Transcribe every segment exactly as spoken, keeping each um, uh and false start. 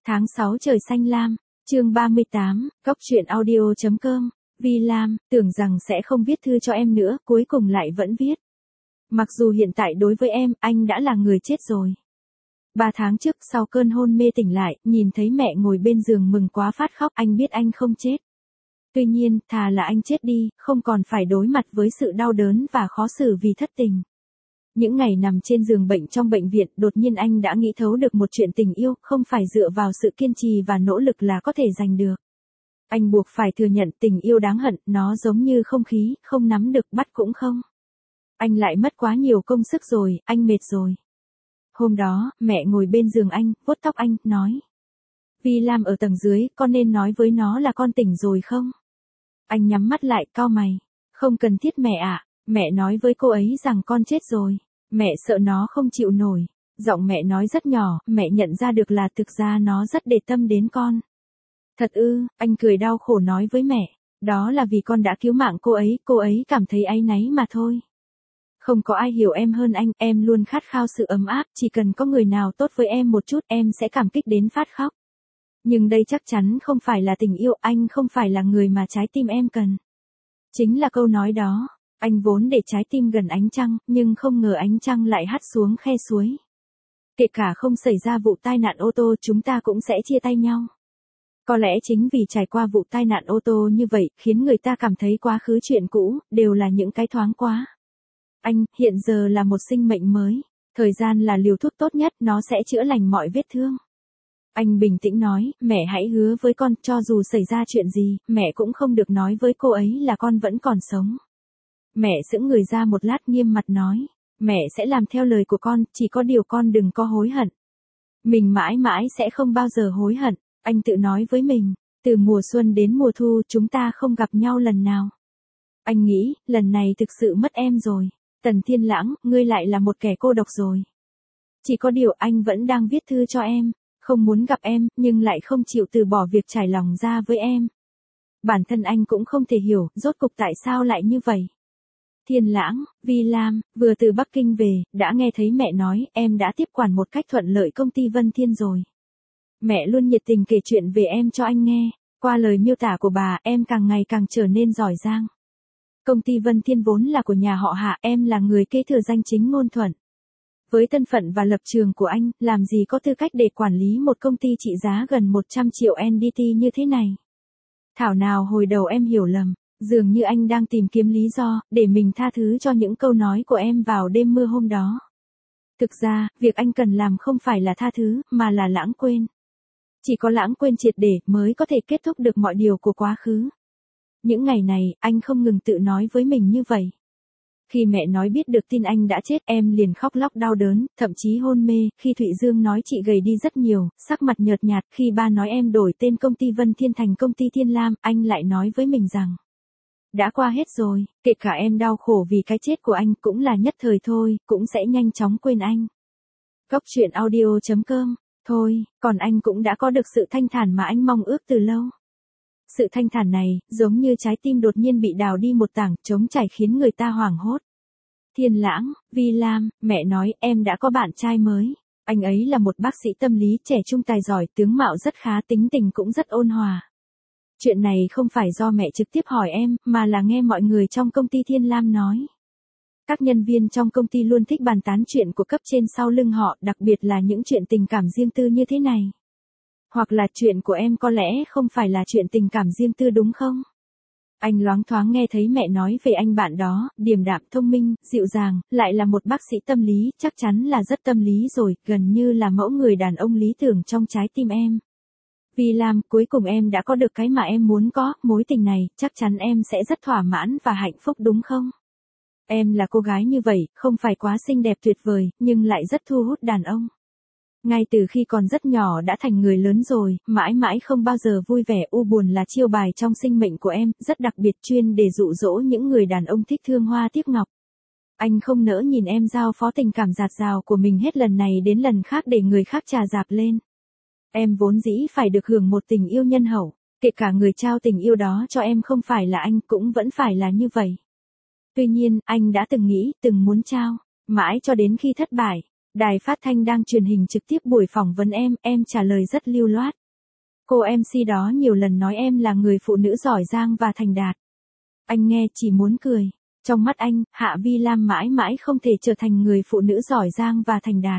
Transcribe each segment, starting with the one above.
Tháng sáu trời xanh lam, chương ba mươi tám, góc truyện audio chấm com, Vi Lam, tưởng rằng sẽ không viết thư cho em nữa, cuối cùng lại vẫn viết. Mặc dù hiện tại đối với em, anh đã là người chết rồi. Ba tháng trước, sau cơn hôn mê tỉnh lại, nhìn thấy mẹ ngồi bên giường mừng quá phát khóc, anh biết anh không chết. Tuy nhiên, thà là anh chết đi, không còn phải đối mặt với sự đau đớn và khó xử vì thất tình. Những ngày nằm trên giường bệnh trong bệnh viện, đột nhiên anh đã nghĩ thấu được một chuyện tình yêu, không phải dựa vào sự kiên trì và nỗ lực là có thể giành được. Anh buộc phải thừa nhận tình yêu đáng hận, nó giống như không khí, không nắm được, bắt cũng không. Anh lại mất quá nhiều công sức rồi, anh mệt rồi. Hôm đó, mẹ ngồi bên giường anh, vuốt tóc anh, nói. Vi Lam ở tầng dưới, con nên nói với nó là con tỉnh rồi không? Anh nhắm mắt lại, cau mày. Không cần thiết mẹ ạ, mẹ nói với cô ấy rằng con chết rồi. Mẹ sợ nó không chịu nổi. Giọng mẹ nói rất nhỏ, mẹ nhận ra được là thực ra nó rất để tâm đến con. Thật ư, anh cười đau khổ nói với mẹ. Đó là vì con đã cứu mạng cô ấy, cô ấy cảm thấy áy náy mà thôi. Không có ai hiểu em hơn anh, em luôn khát khao sự ấm áp, chỉ cần có người nào tốt với em một chút em sẽ cảm kích đến phát khóc. Nhưng đây chắc chắn không phải là tình yêu, anh không phải là người mà trái tim em cần. Chính là câu nói đó, anh vốn để trái tim gần ánh trăng, nhưng không ngờ ánh trăng lại hắt xuống khe suối. Kể cả không xảy ra vụ tai nạn ô tô chúng ta cũng sẽ chia tay nhau. Có lẽ chính vì trải qua vụ tai nạn ô tô như vậy, khiến người ta cảm thấy quá khứ chuyện cũ, đều là những cái thoáng quá. Anh, hiện giờ là một sinh mệnh mới. Thời gian là liều thuốc tốt nhất, nó sẽ chữa lành mọi vết thương. Anh bình tĩnh nói, mẹ hãy hứa với con, cho dù xảy ra chuyện gì, mẹ cũng không được nói với cô ấy là con vẫn còn sống. Mẹ sững người ra một lát nghiêm mặt nói, mẹ sẽ làm theo lời của con, chỉ có điều con đừng có hối hận. Mình mãi mãi sẽ không bao giờ hối hận, anh tự nói với mình, từ mùa xuân đến mùa thu chúng ta không gặp nhau lần nào. Anh nghĩ, lần này thực sự mất em rồi. Tần Thiên Lãng, ngươi lại là một kẻ cô độc rồi. Chỉ có điều anh vẫn đang viết thư cho em, không muốn gặp em, nhưng lại không chịu từ bỏ việc trải lòng ra với em. Bản thân anh cũng không thể hiểu, rốt cục tại sao lại như vậy. Thiên Lãng, Vi Lam, vừa từ Bắc Kinh về, đã nghe thấy mẹ nói, em đã tiếp quản một cách thuận lợi công ty Vân Thiên rồi. Mẹ luôn nhiệt tình kể chuyện về em cho anh nghe, qua lời miêu tả của bà, em càng ngày càng trở nên giỏi giang. Công ty Vân Thiên vốn là của nhà họ Hạ, em là người kế thừa danh chính ngôn thuận. Với thân phận và lập trường của anh, làm gì có tư cách để quản lý một công ty trị giá gần một trăm triệu en đê tê như thế này. Thảo nào hồi đầu em hiểu lầm, dường như anh đang tìm kiếm lý do, để mình tha thứ cho những câu nói của em vào đêm mưa hôm đó. Thực ra, việc anh cần làm không phải là tha thứ, mà là lãng quên. Chỉ có lãng quên triệt để mới có thể kết thúc được mọi điều của quá khứ. Những ngày này, anh không ngừng tự nói với mình như vậy. Khi mẹ nói biết được tin anh đã chết, em liền khóc lóc đau đớn, thậm chí hôn mê. Khi Thụy Dương nói chị gầy đi rất nhiều, sắc mặt nhợt nhạt. Khi ba nói em đổi tên công ty Vân Thiên thành công ty Thiên Lam, anh lại nói với mình rằng đã qua hết rồi, kể cả em đau khổ vì cái chết của anh cũng là nhất thời thôi, cũng sẽ nhanh chóng quên anh. Góc truyện audio chấm com, thôi, còn anh cũng đã có được sự thanh thản mà anh mong ước từ lâu. Sự thanh thản này, giống như trái tim đột nhiên bị đào đi một tảng, trống trải khiến người ta hoảng hốt. Thiên Lãng, Vi Lam, mẹ nói em đã có bạn trai mới. Anh ấy là một bác sĩ tâm lý trẻ trung tài giỏi, tướng mạo rất khá, tính tình cũng rất ôn hòa. Chuyện này không phải do mẹ trực tiếp hỏi em, mà là nghe mọi người trong công ty Thiên Lam nói. Các nhân viên trong công ty luôn thích bàn tán chuyện của cấp trên sau lưng họ, đặc biệt là những chuyện tình cảm riêng tư như thế này. Hoặc là chuyện của em có lẽ không phải là chuyện tình cảm riêng tư đúng không? Anh loáng thoáng nghe thấy mẹ nói về anh bạn đó, điềm đạm thông minh, dịu dàng, lại là một bác sĩ tâm lý, chắc chắn là rất tâm lý rồi, gần như là mẫu người đàn ông lý tưởng trong trái tim em. Vi Lam, cuối cùng em đã có được cái mà em muốn có, mối tình này, chắc chắn em sẽ rất thỏa mãn và hạnh phúc đúng không? Em là cô gái như vậy, không phải quá xinh đẹp tuyệt vời, nhưng lại rất thu hút đàn ông. Ngay từ khi còn rất nhỏ đã thành người lớn rồi, mãi mãi không bao giờ vui vẻ, u buồn là chiêu bài trong sinh mệnh của em, rất đặc biệt, chuyên để dụ dỗ những người đàn ông thích thương hoa tiếc ngọc. Anh không nỡ nhìn em giao phó tình cảm dạt dào của mình hết lần này đến lần khác để người khác trà dạp lên. Em vốn dĩ phải được hưởng một tình yêu nhân hậu, kể cả người trao tình yêu đó cho em không phải là anh cũng vẫn phải là như vậy. Tuy nhiên, anh đã từng nghĩ, từng muốn trao, mãi cho đến khi thất bại. Đài phát thanh đang truyền hình trực tiếp buổi phỏng vấn em, em trả lời rất lưu loát. Cô em xê đó nhiều lần nói em là người phụ nữ giỏi giang và thành đạt. Anh nghe chỉ muốn cười. Trong mắt anh, Hạ Vi Lam mãi mãi không thể trở thành người phụ nữ giỏi giang và thành đạt.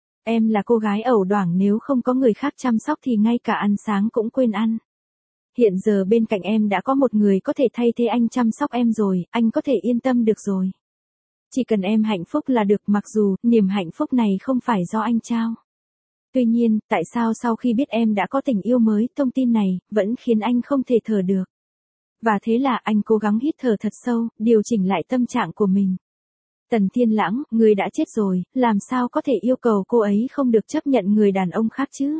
Em là cô gái ẩu đoảng, nếu không có người khác chăm sóc thì ngay cả ăn sáng cũng quên ăn. Hiện giờ bên cạnh em đã có một người có thể thay thế anh chăm sóc em rồi, anh có thể yên tâm được rồi. Chỉ cần em hạnh phúc là được, mặc dù niềm hạnh phúc này không phải do anh trao. Tuy nhiên, tại sao sau khi biết em đã có tình yêu mới, thông tin này vẫn khiến anh không thể thở được. Và thế là anh cố gắng hít thở thật sâu, điều chỉnh lại tâm trạng của mình. Tần Thiên Lãng, người đã chết rồi, làm sao có thể yêu cầu cô ấy không được chấp nhận người đàn ông khác chứ?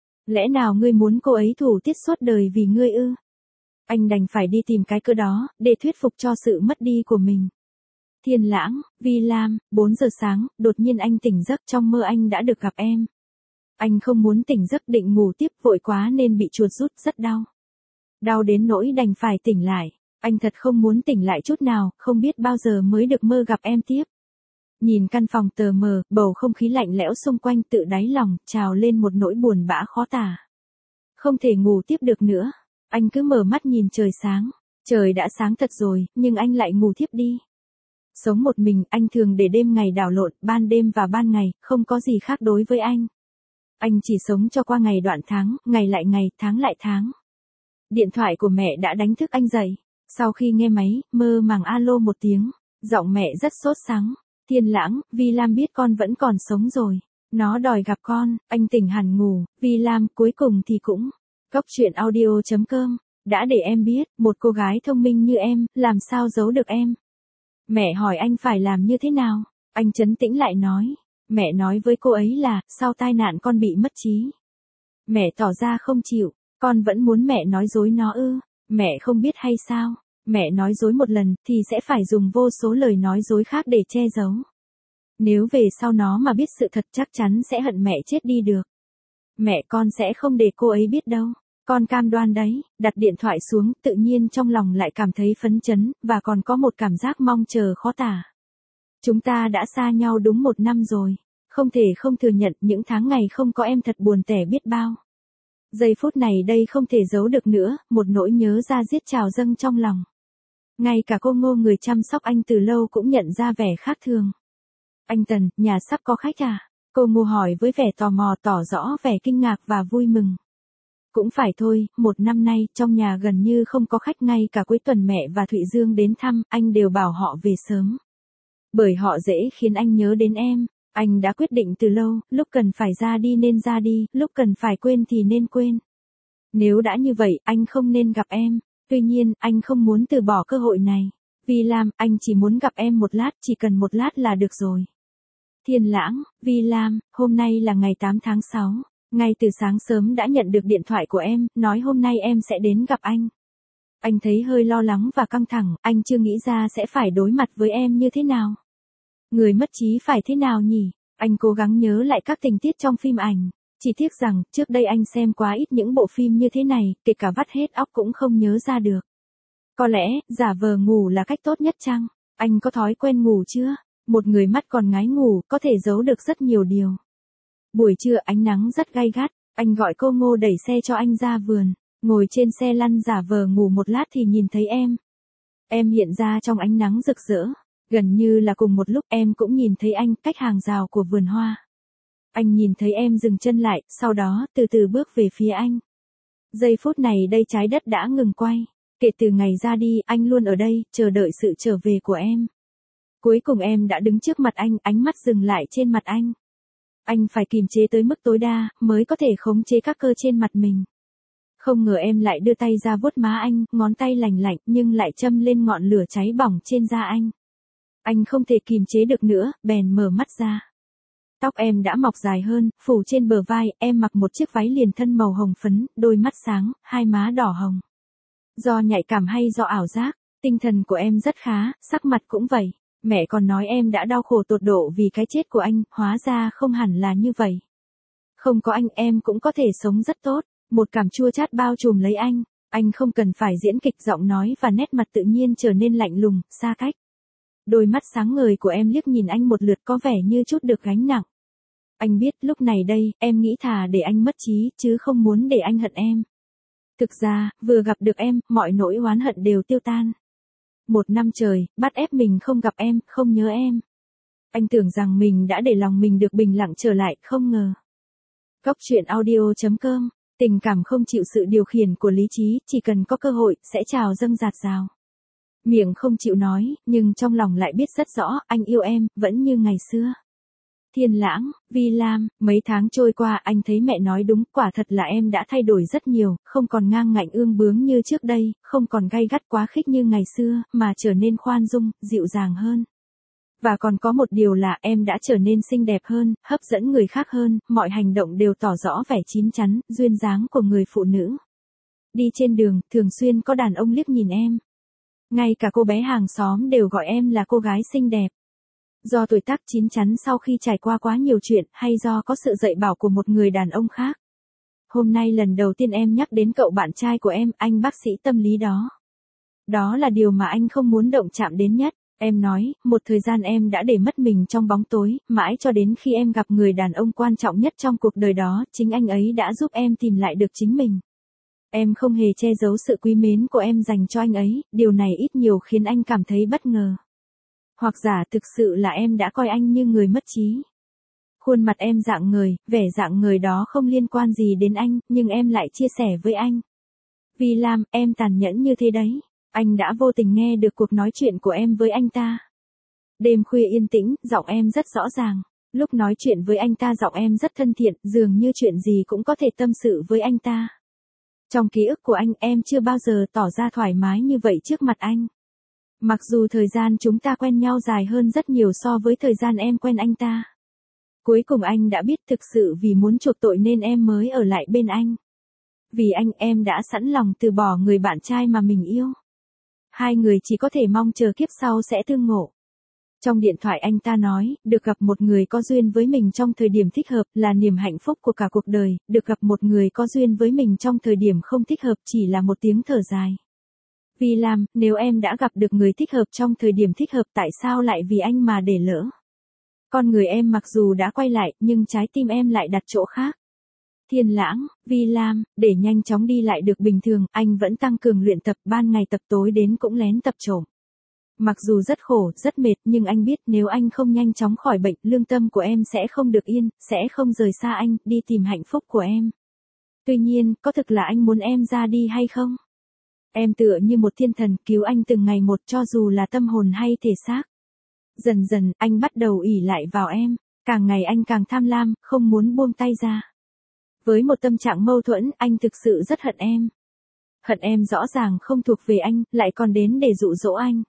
Lẽ nào ngươi muốn cô ấy thủ tiết suốt đời vì ngươi ư? Anh đành phải đi tìm cái cớ đó, để thuyết phục cho sự mất đi của mình. Thiên Lãng, Vi Lam, bốn giờ sáng, đột nhiên anh tỉnh giấc, trong mơ anh đã được gặp em. Anh không muốn tỉnh giấc, định ngủ tiếp, vội quá nên bị chuột rút, rất đau. Đau đến nỗi đành phải tỉnh lại. Anh thật không muốn tỉnh lại chút nào, không biết bao giờ mới được mơ gặp em tiếp. Nhìn căn phòng tờ mờ, bầu không khí lạnh lẽo xung quanh, tự đáy lòng trào lên một nỗi buồn bã khó tả. Không thể ngủ tiếp được nữa. Anh cứ mở mắt nhìn trời sáng. Trời đã sáng thật rồi, nhưng anh lại ngủ thiếp đi. Sống một mình, anh thường để đêm ngày đảo lộn, ban đêm và ban ngày, không có gì khác đối với anh. Anh chỉ sống cho qua ngày đoạn tháng, ngày lại ngày, tháng lại tháng. Điện thoại của mẹ đã đánh thức anh dậy. Sau khi nghe máy, mơ màng alo một tiếng. Giọng mẹ rất sốt sắng. Thiên Lãng, Vi Lam biết con vẫn còn sống rồi. Nó đòi gặp con, anh tỉnh hẳn ngủ. Vi Lam, cuối cùng thì cũng. Cốc truyện audio chấm com. Đã để em biết, một cô gái thông minh như em, làm sao giấu được em. Mẹ hỏi anh phải làm như thế nào. Anh trấn tĩnh lại nói. Mẹ nói với cô ấy là, sau tai nạn con bị mất trí. Mẹ tỏ ra không chịu. Con vẫn muốn mẹ nói dối nó ư? Mẹ không biết hay sao? Mẹ nói dối một lần, thì sẽ phải dùng vô số lời nói dối khác để che giấu. Nếu về sau nó mà biết sự thật chắc chắn sẽ hận mẹ chết đi được. Mẹ con sẽ không để cô ấy biết đâu. Con cam đoan đấy. Đặt điện thoại xuống, tự nhiên trong lòng lại cảm thấy phấn chấn, và còn có một cảm giác mong chờ khó tả. Chúng ta đã xa nhau đúng một năm rồi. Không thể không thừa nhận những tháng ngày không có em thật buồn tẻ biết bao. Giây phút này đây không thể giấu được nữa, một nỗi nhớ ra giết trào dâng trong lòng. Ngay cả cô Ngô người chăm sóc anh từ lâu cũng nhận ra vẻ khác thường. Anh Tần, nhà sắp có khách à? Cô Ngô hỏi với vẻ tò mò, tỏ rõ vẻ kinh ngạc và vui mừng. Cũng phải thôi, một năm nay, trong nhà gần như không có khách, ngay cả cuối tuần mẹ và Thụy Dương đến thăm, anh đều bảo họ về sớm. Bởi họ dễ khiến anh nhớ đến em. Anh đã quyết định từ lâu, lúc cần phải ra đi nên ra đi, lúc cần phải quên thì nên quên. Nếu đã như vậy, anh không nên gặp em. Tuy nhiên, anh không muốn từ bỏ cơ hội này. Vi Lam, anh chỉ muốn gặp em một lát, chỉ cần một lát là được rồi. Thiên Lãng, Vi Lam, hôm nay là ngày tám tháng sáu. Ngay từ sáng sớm đã nhận được điện thoại của em, nói hôm nay em sẽ đến gặp anh. Anh thấy hơi lo lắng và căng thẳng, anh chưa nghĩ ra sẽ phải đối mặt với em như thế nào. Người mất trí phải thế nào nhỉ? Anh cố gắng nhớ lại các tình tiết trong phim ảnh. Chỉ tiếc rằng, trước đây anh xem quá ít những bộ phim như thế này, kể cả vắt hết óc cũng không nhớ ra được. Có lẽ, giả vờ ngủ là cách tốt nhất chăng? Anh có thói quen ngủ chưa? Một người mắt còn ngái ngủ, có thể giấu được rất nhiều điều. Buổi trưa ánh nắng rất gay gắt, anh gọi cô Ngô đẩy xe cho anh ra vườn. Ngồi trên xe lăn giả vờ ngủ một lát thì nhìn thấy em. Em hiện ra trong ánh nắng rực rỡ. Gần như là cùng một lúc em cũng nhìn thấy anh cách hàng rào của vườn hoa. Anh nhìn thấy em dừng chân lại, sau đó từ từ bước về phía anh. Giây phút này đây trái đất đã ngừng quay. Kể từ ngày ra đi, anh luôn ở đây, chờ đợi sự trở về của em. Cuối cùng em đã đứng trước mặt anh, ánh mắt dừng lại trên mặt anh. Anh phải kiềm chế tới mức tối đa, mới có thể khống chế các cơ trên mặt mình. Không ngờ em lại đưa tay ra vuốt má anh, ngón tay lành lạnh nhưng lại châm lên ngọn lửa cháy bỏng trên da anh. Anh không thể kìm chế được nữa, bèn mở mắt ra. Tóc em đã mọc dài hơn, phủ trên bờ vai, em mặc một chiếc váy liền thân màu hồng phấn, đôi mắt sáng, hai má đỏ hồng. Do nhạy cảm hay do ảo giác, tinh thần của em rất khá, sắc mặt cũng vậy. Mẹ còn nói em đã đau khổ tột độ vì cái chết của anh, hóa ra không hẳn là như vậy. Không có anh em cũng có thể sống rất tốt, một cảm chua chát bao trùm lấy anh. Anh không cần phải diễn kịch, giọng nói và nét mặt tự nhiên trở nên lạnh lùng, xa cách. Đôi mắt sáng ngời của em liếc nhìn anh một lượt có vẻ như chút được gánh nặng. Anh biết lúc này đây, em nghĩ thà để anh mất trí, chứ không muốn để anh hận em. Thực ra, vừa gặp được em, mọi nỗi oán hận đều tiêu tan. Một năm trời, bắt ép mình không gặp em, không nhớ em. Anh tưởng rằng mình đã để lòng mình được bình lặng trở lại, không ngờ. Cóc truyện audio chấm com, tình cảm không chịu sự điều khiển của lý trí, chỉ cần có cơ hội, sẽ trào dâng dạt dào. Miệng không chịu nói, nhưng trong lòng lại biết rất rõ, anh yêu em, vẫn như ngày xưa. Thiên Lãng, Vi Lam, mấy tháng trôi qua anh thấy mẹ nói đúng, quả thật là em đã thay đổi rất nhiều, không còn ngang ngạnh ương bướng như trước đây, không còn gay gắt quá khích như ngày xưa, mà trở nên khoan dung, dịu dàng hơn. Và còn có một điều là em đã trở nên xinh đẹp hơn, hấp dẫn người khác hơn, mọi hành động đều tỏ rõ vẻ chín chắn, duyên dáng của người phụ nữ. Đi trên đường, thường xuyên có đàn ông liếc nhìn em. Ngay cả cô bé hàng xóm đều gọi em là cô gái xinh đẹp. Do tuổi tác chín chắn sau khi trải qua quá nhiều chuyện, hay do có sự dạy bảo của một người đàn ông khác. Hôm nay lần đầu tiên em nhắc đến cậu bạn trai của em, anh bác sĩ tâm lý đó. Đó là điều mà anh không muốn động chạm đến nhất. Em nói, một thời gian em đã để mất mình trong bóng tối, mãi cho đến khi em gặp người đàn ông quan trọng nhất trong cuộc đời đó, chính anh ấy đã giúp em tìm lại được chính mình. Em không hề che giấu sự quý mến của em dành cho anh ấy, điều này ít nhiều khiến anh cảm thấy bất ngờ. Hoặc giả thực sự là em đã coi anh như người mất trí. Khuôn mặt em rạng ngời, vẻ rạng ngời đó không liên quan gì đến anh, nhưng em lại chia sẻ với anh. Vi Lam, em tàn nhẫn như thế đấy. Anh đã vô tình nghe được cuộc nói chuyện của em với anh ta. Đêm khuya yên tĩnh, giọng em rất rõ ràng. Lúc nói chuyện với anh ta giọng em rất thân thiện, dường như chuyện gì cũng có thể tâm sự với anh ta. Trong ký ức của anh, em chưa bao giờ tỏ ra thoải mái như vậy trước mặt anh. Mặc dù thời gian chúng ta quen nhau dài hơn rất nhiều so với thời gian em quen anh ta. Cuối cùng anh đã biết thực sự vì muốn chuộc tội nên em mới ở lại bên anh. Vì anh em đã sẵn lòng từ bỏ người bạn trai mà mình yêu. Hai người chỉ có thể mong chờ kiếp sau sẽ tương ngộ. Trong điện thoại anh ta nói, được gặp một người có duyên với mình trong thời điểm thích hợp là niềm hạnh phúc của cả cuộc đời, được gặp một người có duyên với mình trong thời điểm không thích hợp chỉ là một tiếng thở dài. Vi Lam, nếu em đã gặp được người thích hợp trong thời điểm thích hợp tại sao lại vì anh mà để lỡ? Con người em mặc dù đã quay lại, nhưng trái tim em lại đặt chỗ khác. Thiên Lãng, Vi Lam, để nhanh chóng đi lại được bình thường, anh vẫn tăng cường luyện tập, ban ngày tập tối đến cũng lén tập trộm. Mặc dù rất khổ, rất mệt, nhưng anh biết nếu anh không nhanh chóng khỏi bệnh, lương tâm của em sẽ không được yên, sẽ không rời xa anh, đi tìm hạnh phúc của em. Tuy nhiên, có thực là anh muốn em ra đi hay không? Em tựa như một thiên thần, cứu anh từng ngày một cho dù là tâm hồn hay thể xác. Dần dần, anh bắt đầu ỷ lại vào em, càng ngày anh càng tham lam, không muốn buông tay ra. Với một tâm trạng mâu thuẫn, anh thực sự rất hận em. Hận em rõ ràng không thuộc về anh, lại còn đến để dụ dỗ anh.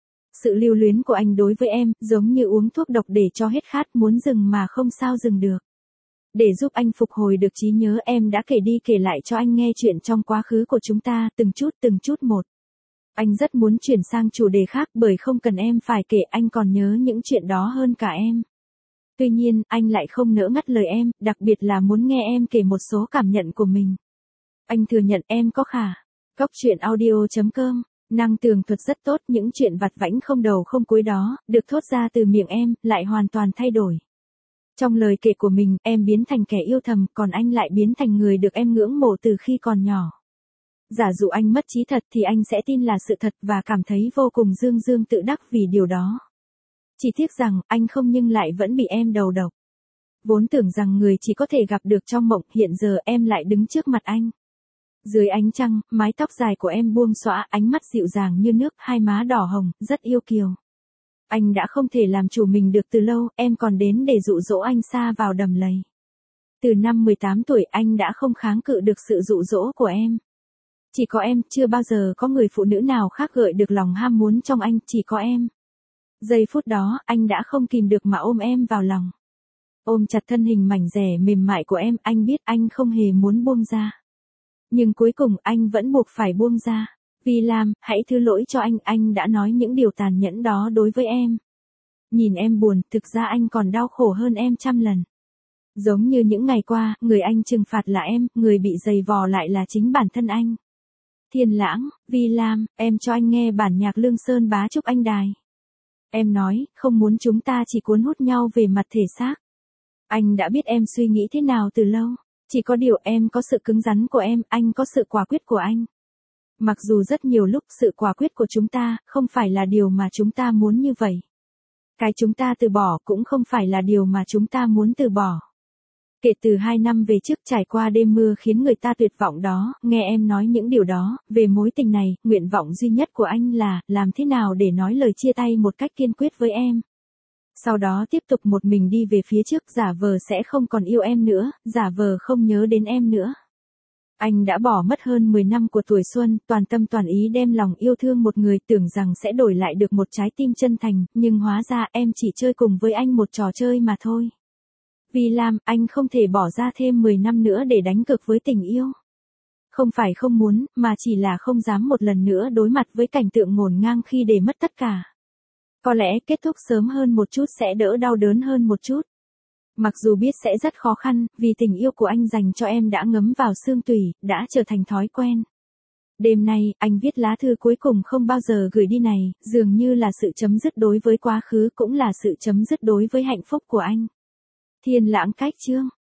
Sự lưu luyến của anh đối với em, giống như uống thuốc độc để cho hết khát, muốn dừng mà không sao dừng được. Để giúp anh phục hồi được trí nhớ, em đã kể đi kể lại cho anh nghe chuyện trong quá khứ của chúng ta, từng chút từng chút một. Anh rất muốn chuyển sang chủ đề khác bởi không cần em phải kể, anh còn nhớ những chuyện đó hơn cả em. Tuy nhiên, anh lại không nỡ ngắt lời em, đặc biệt là muốn nghe em kể một số cảm nhận của mình. Anh thừa nhận em có khả. Cóc truyện audio chấm com, năng tường thuật rất tốt, những chuyện vặt vãnh không đầu không cuối đó, được thốt ra từ miệng em, lại hoàn toàn thay đổi. Trong lời kể của mình, em biến thành kẻ yêu thầm, còn anh lại biến thành người được em ngưỡng mộ từ khi còn nhỏ. Giả dụ anh mất trí thật thì anh sẽ tin là sự thật và cảm thấy vô cùng dương dương tự đắc vì điều đó. Chỉ tiếc rằng, anh không nhưng lại vẫn bị em đầu độc. Vốn tưởng rằng người chỉ có thể gặp được trong mộng, hiện giờ em lại đứng trước mặt anh. Dưới ánh trăng, mái tóc dài của em buông xõa, ánh mắt dịu dàng như nước, hai má đỏ hồng, rất yêu kiều. Anh đã không thể làm chủ mình được từ lâu, em còn đến để dụ dỗ anh sa vào đầm lầy. Từ năm mười tám tuổi anh đã không kháng cự được sự dụ dỗ của em. Chỉ có em, chưa bao giờ có người phụ nữ nào khác gợi được lòng ham muốn trong anh, chỉ có em. Giây phút đó, anh đã không kìm được mà ôm em vào lòng. Ôm chặt thân hình mảnh dẻ mềm mại của em, anh biết anh không hề muốn buông ra. Nhưng cuối cùng anh vẫn buộc phải buông ra. Vi Lam, hãy thứ lỗi cho anh, anh đã nói những điều tàn nhẫn đó đối với em. Nhìn em buồn, thực ra anh còn đau khổ hơn em trăm lần. Giống như những ngày qua, người anh trừng phạt là em, người bị giày vò lại là chính bản thân anh. Thiên Lãng, Vi Lam, em cho anh nghe bản nhạc Lương Sơn Bá Trúc Anh Đài. Em nói, không muốn chúng ta chỉ cuốn hút nhau về mặt thể xác. Anh đã biết em suy nghĩ thế nào từ lâu. Chỉ có điều em có sự cứng rắn của em, anh có sự quả quyết của anh. Mặc dù rất nhiều lúc sự quả quyết của chúng ta không phải là điều mà chúng ta muốn như vậy. Cái chúng ta từ bỏ cũng không phải là điều mà chúng ta muốn từ bỏ. Kể từ hai năm về trước trải qua đêm mưa khiến người ta tuyệt vọng đó, nghe em nói những điều đó, về mối tình này, nguyện vọng duy nhất của anh là, làm thế nào để nói lời chia tay một cách kiên quyết với em. Sau đó tiếp tục một mình đi về phía trước, giả vờ sẽ không còn yêu em nữa, giả vờ không nhớ đến em nữa. Anh đã bỏ mất hơn mười năm của tuổi xuân, toàn tâm toàn ý đem lòng yêu thương một người, tưởng rằng sẽ đổi lại được một trái tim chân thành, nhưng hóa ra em chỉ chơi cùng với anh một trò chơi mà thôi. Vì làm, anh không thể bỏ ra thêm mười năm nữa để đánh cược với tình yêu. Không phải không muốn, mà chỉ là không dám một lần nữa đối mặt với cảnh tượng ngổn ngang khi để mất tất cả. Có lẽ kết thúc sớm hơn một chút sẽ đỡ đau đớn hơn một chút. Mặc dù biết sẽ rất khó khăn, vì tình yêu của anh dành cho em đã ngấm vào xương tủy, đã trở thành thói quen. Đêm nay, anh viết lá thư cuối cùng không bao giờ gửi đi này, dường như là sự chấm dứt đối với quá khứ, cũng là sự chấm dứt đối với hạnh phúc của anh. Thiên Lãng Cách Chương